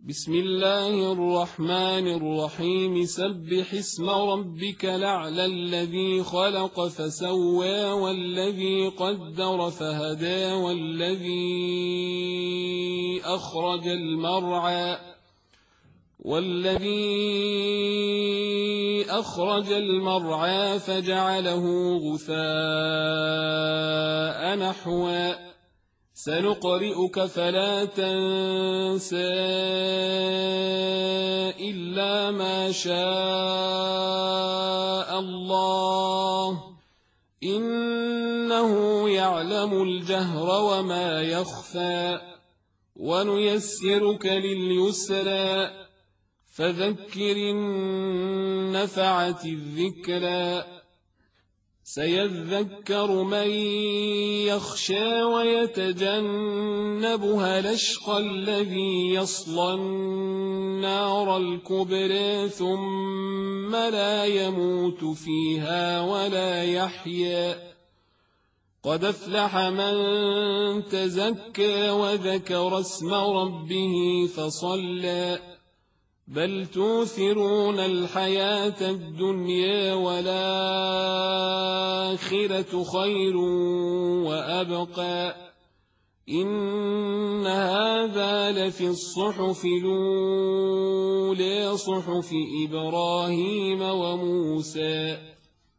بسم الله الرحمن الرحيم سبح اسم ربك الأعلى الذي خلق فسوى والذي قدر فهدى والذي أخرج المرعى فجعله غثاء نحوا سنقرئك فلا تنسى إلا ما شاء الله إنه يعلم الجهر وما يخفى ونيسرك لليسرى فذكر إن نفعت الذكرى سيذكر من يخشى ويتجنبها الأشقى الذي يصلى النار الكبرى ثم لا يموت فيها ولا يحيا قد أفلح من تزكى وذكر اسم ربه فصلى بل توثرون الحياة الدنيا والآخرة خير وأبقى إن هذا لفي الصحف الأولى صحف إبراهيم وموسى